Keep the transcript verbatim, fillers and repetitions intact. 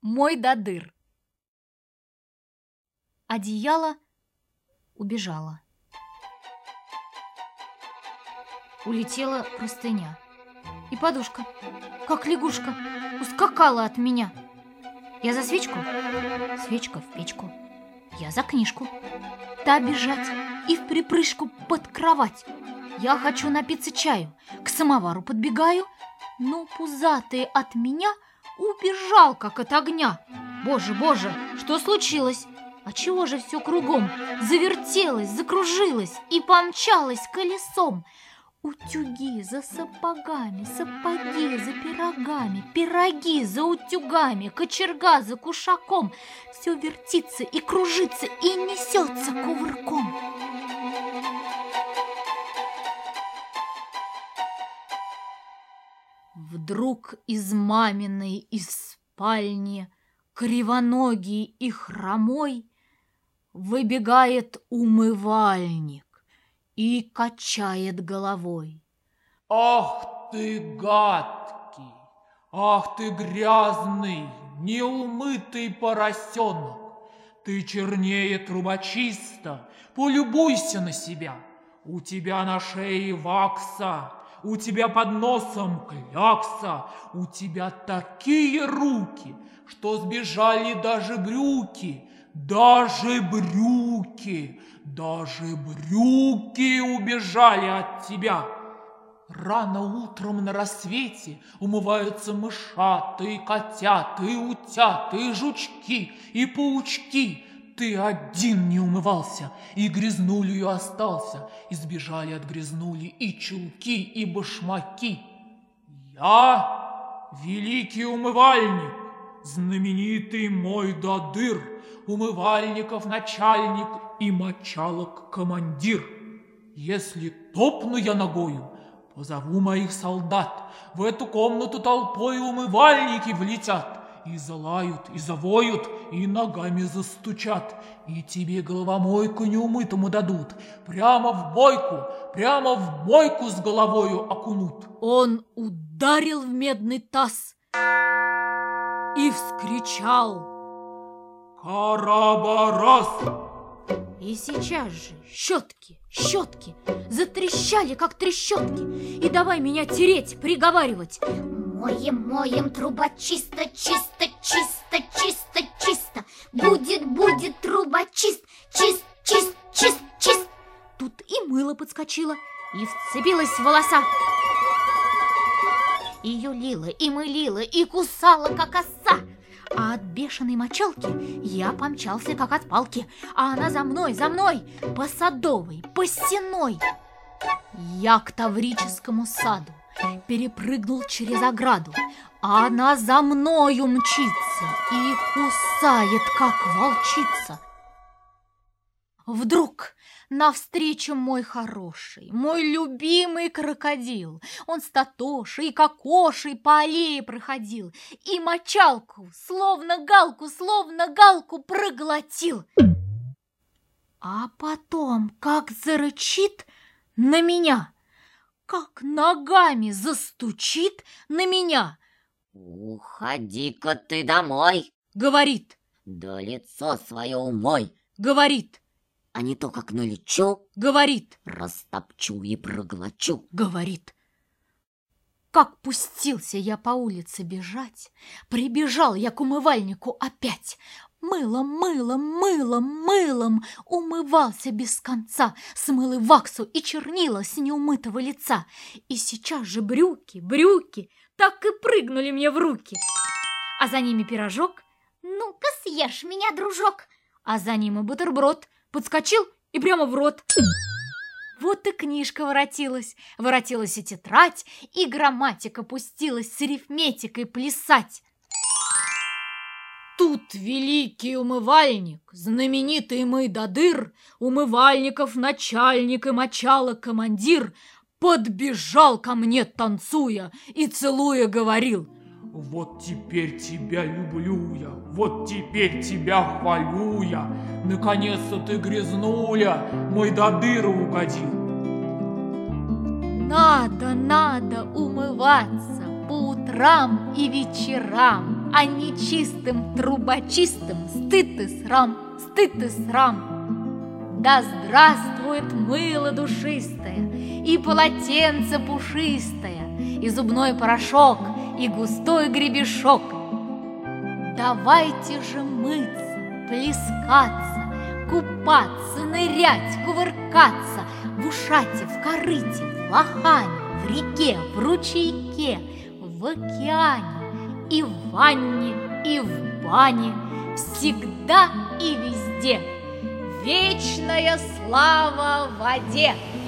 Мой до дыр. Одеяло убежало. Улетела простыня. И подушка, как лягушка, ускакала от меня. Я за свечку, свечка в печку. Я за книжку, та бежать и в припрыжку под кровать. Я хочу напиться чаю, к самовару подбегаю, но пузатый от меня убежал, как от огня. Боже, боже, что случилось? А чего же все кругом завертелось, закружилось и помчалось колесом? Утюги за сапогами, сапоги за пирогами, пироги за утюгами, кочерга за кушаком. Все вертится и кружится и несется кувырком. Вдруг из маминой из спальни, кривоногий и хромой, выбегает умывальник и качает головой. Ах ты гадкий, ах ты грязный, неумытый поросенок! Ты чернее трубочиста, полюбуйся на себя. У тебя на шее вакса, у тебя под носом клякса, у тебя такие руки, что сбежали даже брюки, даже брюки, даже брюки убежали от тебя. Рано утром на рассвете умываются мышата и котята, и утята, и жучки, и паучки. Ты один не умывался, и грязнулью остался, и сбежали от грязнули и чулки, и башмаки. Я великий умывальник, знаменитый мой до дыр, умывальников начальник и мочалок командир. Если топну я ногою, позову моих солдат, в эту комнату толпой умывальники влетят. И залают, и завоют, и ногами застучат, и тебе головомойку неумытому дадут, прямо в бойку, прямо в бойку с головою окунут. Он ударил в медный таз и вскричал: «Карабарас!» И сейчас же щетки, щетки затрещали, как трещотки, и давай меня тереть, приговаривать: моем, моем, труба чисто, чисто, чисто, чисто, чисто. Будет, будет труба чист, чист, чист, чист, чист. Тут и мыло подскочило, и вцепилось в волоса. И юлила, и мылила, и кусала, как оса. А от бешеной мочалки я помчался, как от палки, а она за мной, за мной, по садовой, по стеной. Я к Таврическому саду перепрыгнул через ограду, а она за мною мчится и кусает, как волчица. Вдруг навстречу мой хороший, мой любимый крокодил. Он с Татошей и Кокошей по аллее проходил и мочалку, словно галку, словно галку проглотил. А потом, как зарычит на меня, как ногами застучит на меня. «Уходи-ка ты домой», — говорит, — «да лицо свое умой», — говорит, а не то, как налечу, — говорит, растопчу и проглочу, — говорит. Как пустился я по улице бежать, прибежал я к умывальнику опять. Мылом, мылом, мылом, мылом умывался без конца, смыл и ваксу, и чернила с неумытого лица. И сейчас же брюки, брюки так и прыгнули мне в руки. А за ними пирожок, ну-ка съешь меня, дружок. А за ним и бутерброд, подскочил и прямо в рот. Вот и книжка воротилась, воротилась и тетрадь, и грамматика пустилась с арифметикой плясать. Тут великий умывальник, знаменитый мой до дыр, умывальников начальник и мочалок командир, подбежал ко мне, танцуя и целуя, говорил: «Вот теперь тебя люблю я, вот теперь тебя хвалю я, наконец-то ты, грязнуля, мой до дыр угодил». Надо, надо умываться по утрам и вечерам, а нечистым трубочистым стыд и срам, стыд и срам. Да здравствует мыло душистое, и полотенце пушистое, и зубной порошок, и густой гребешок. Давайте же мыться, плескаться, купаться, нырять, кувыркаться в ушате, в корыте, в лохане, в реке, в ручейке, в океане, и в ванне, и в бане, всегда и везде. Вечная слава воде!